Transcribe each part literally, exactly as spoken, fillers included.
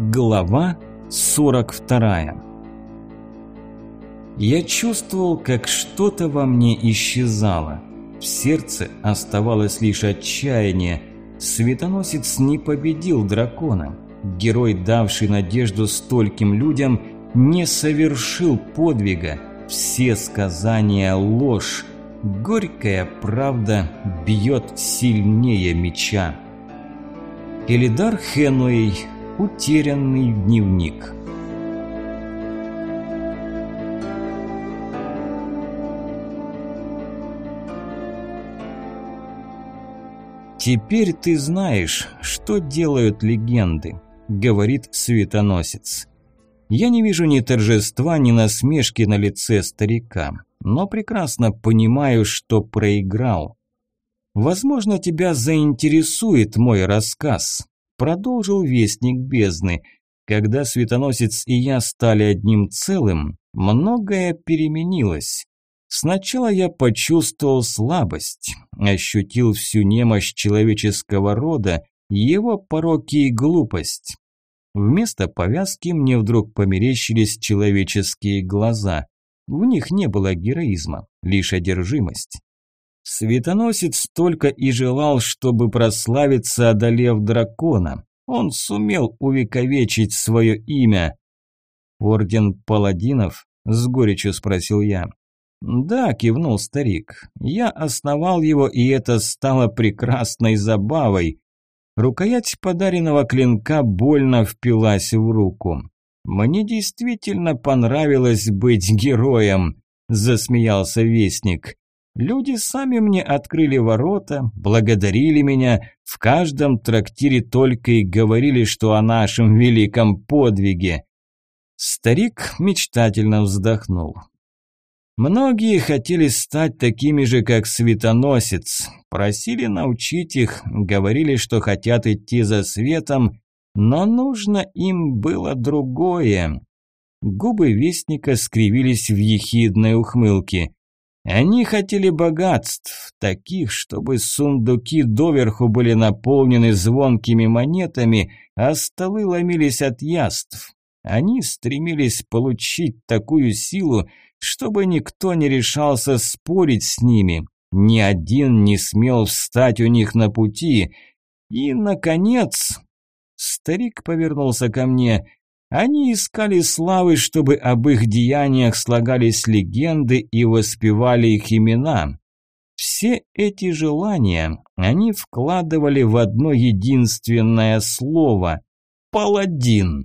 Глава сорок вторая. Я чувствовал, как что-то во мне исчезало. В сердце оставалось лишь отчаяние. Светоносец не победил дракона. Герой, давший надежду стольким людям, не совершил подвига. Все сказания – ложь. Горькая правда бьет сильнее меча. Элидар Хэнуэй. Утерянный дневник. «Теперь ты знаешь, что делают легенды», – говорит Светоносец. Я не вижу ни торжества, ни насмешки на лице старика, но прекрасно понимаю, что проиграл. Возможно, тебя заинтересует мой рассказ. Продолжил Вестник Бездны. Когда Светоносец и я стали одним целым, многое переменилось. Сначала я почувствовал слабость, ощутил всю немощь человеческого рода, его пороки и глупость. Вместо повязки мне вдруг померещились человеческие глаза. В них не было героизма, лишь одержимость. Светоносец только и желал, чтобы прославиться, одолев дракона. Он сумел увековечить свое имя. «Орден паладинов?» – с горечью спросил я. «Да», – кивнул старик. «Я основал его, и это стало прекрасной забавой». Рукоять подаренного клинка больно впилась в руку. «Мне действительно понравилось быть героем», – засмеялся Вестник. Люди сами мне открыли ворота, благодарили меня, в каждом трактире только и говорили, что о нашем великом подвиге. Старик мечтательно вздохнул. Многие хотели стать такими же, как Светоносец, просили научить их, говорили, что хотят идти за светом, но нужно им было другое. Губы Вестника скривились в ехидной ухмылке. Они хотели богатств, таких, чтобы сундуки доверху были наполнены звонкими монетами, а столы ломились от яств. Они стремились получить такую силу, чтобы никто не решался спорить с ними, ни один не смел встать у них на пути. И, наконец, старик повернулся ко мне. Они искали славы, чтобы об их деяниях слагались легенды и воспевали их имена. Все эти желания они вкладывали в одно единственное слово – «паладин».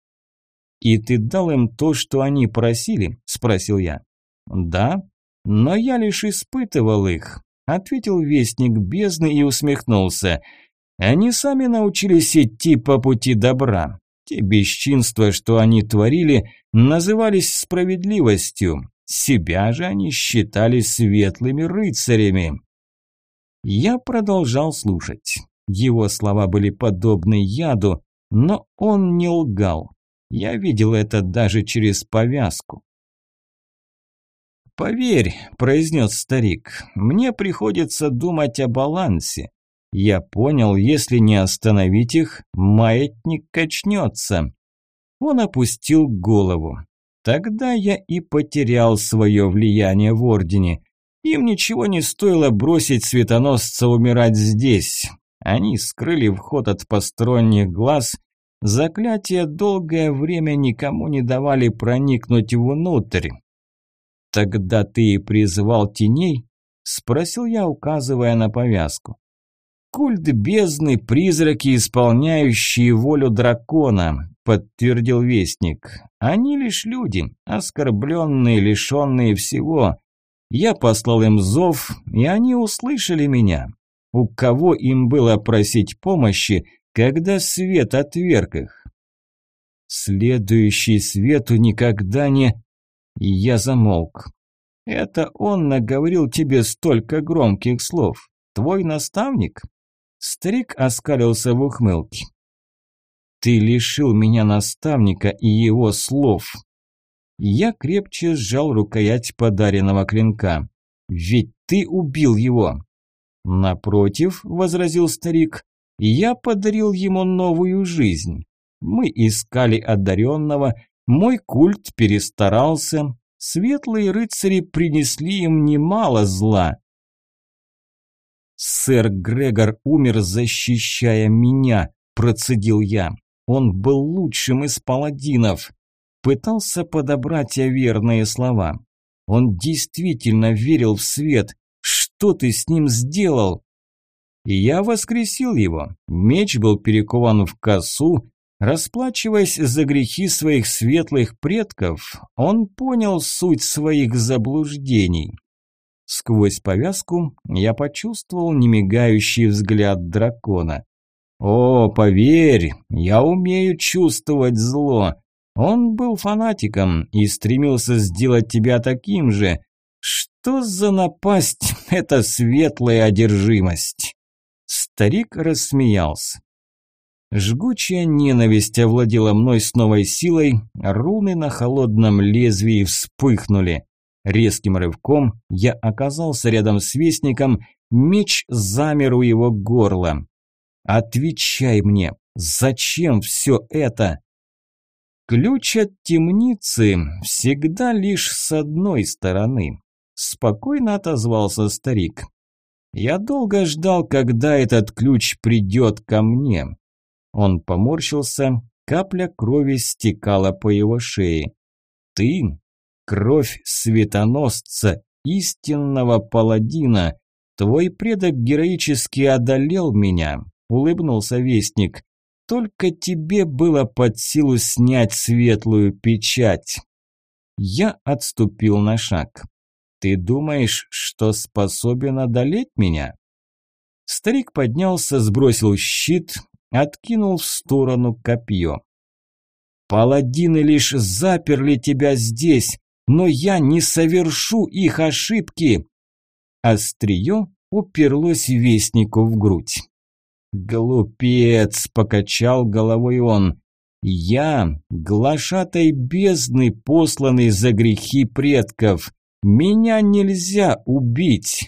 «И ты дал им то, что они просили?» – спросил я. «Да, но я лишь испытывал их», – ответил Вестник Бездны и усмехнулся. «Они сами научились идти по пути добра». Те бесчинства, что они творили, назывались справедливостью. Себя же они считали светлыми рыцарями. Я продолжал слушать. Его слова были подобны яду, но он не лгал. Я видел это даже через повязку. «Поверь», – произнес старик, – «мне приходится думать о балансе. Я понял, если не остановить их, маятник качнется». Он опустил голову. Тогда я и потерял свое влияние в Ордене. Им ничего не стоило бросить Светоносца умирать здесь. Они скрыли вход от посторонних глаз. Заклятия долгое время никому не давали проникнуть внутрь. «Тогда ты и призвал теней?» – спросил я, указывая на повязку. «Культ бездны, призраки, исполняющие волю дракона», – подтвердил Вестник. «Они лишь люди, оскорбленные, лишенные всего. Я послал им зов, и они услышали меня. У кого им было просить помощи, когда свет отверг их?» «Следующий свету никогда не...» Я замолк. «Это он наговорил тебе столько громких слов? Твой наставник?» Старик оскалился в ухмылке. «Ты лишил меня наставника и его слов». Я крепче сжал рукоять подаренного клинка. «Ведь ты убил его». «Напротив», – возразил старик, – «я подарил ему новую жизнь. Мы искали одаренного, мой культ перестарался, светлые рыцари принесли им немало зла. «Сэр Грегор умер, защищая меня», – процедил я. «Он был лучшим из паладинов». Пытался подобрать я верные слова. «Он действительно верил в свет. Что ты с ним сделал?» И я воскресил его. Меч был перекован в косу. Расплачиваясь за грехи своих светлых предков, он понял суть своих заблуждений. Сквозь повязку я почувствовал немигающий взгляд дракона. «О, поверь, я умею чувствовать зло. Он был фанатиком и стремился сделать тебя таким же. Что за напасть – это светлая одержимость?» Старик рассмеялся. Жгучая ненависть овладела мной с новой силой, руны на холодном лезвии вспыхнули. Резким рывком я оказался рядом с вестником, меч замер у его горла. «Отвечай мне, зачем все это?» «Ключ от темницы всегда лишь с одной стороны», – спокойно отозвался старик. «Я долго ждал, когда этот ключ придет ко мне». Он поморщился, капля крови стекала по его шее. «Ты – кровь светоносца, истинного паладина. Твой предок героически одолел меня», – улыбнулся вестник. «Только тебе было под силу снять светлую печать». Я отступил на шаг. «Ты думаешь, что способен одолеть меня?» Старик поднялся, сбросил щит, откинул в сторону копье. «Паладины лишь заперли тебя здесь, но я не совершу их ошибки!» Острие уперлось вестнику в грудь. «Глупец!» – покачал головой он. «Я – глашатай бездны, посланный за грехи предков. Меня нельзя убить!»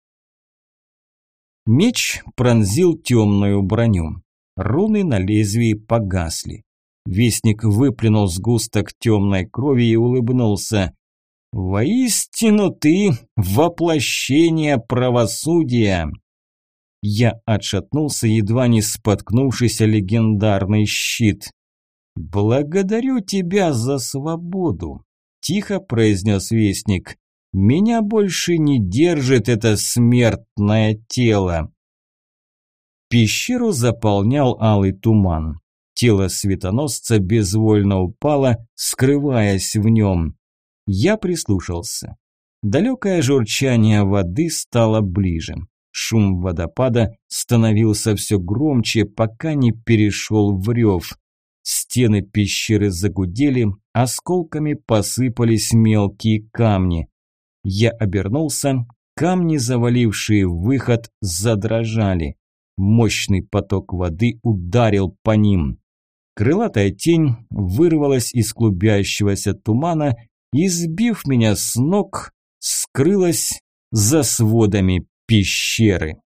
Меч пронзил темную броню. Руны на лезвии погасли. Вестник выплюнул сгусток темной крови и улыбнулся. «Воистину ты воплощение правосудия!» Я отшатнулся, едва не споткнувшись о легендарный щит. «Благодарю тебя за свободу», – тихо произнес вестник. «Меня больше не держит это смертное тело». Пещеру заполнял алый туман. Тело светоносца безвольно упало, скрываясь в нем. Я прислушался. Далекое журчание воды стало ближе. Шум водопада становился все громче, пока не перешел в рев. Стены пещеры загудели, осколками посыпались мелкие камни. Я обернулся, камни, завалившие выход, задрожали. Мощный поток воды ударил по ним. Крылатая тень вырвалась из клубящегося тумана и, сбив меня с ног, скрылась за сводами пещеры.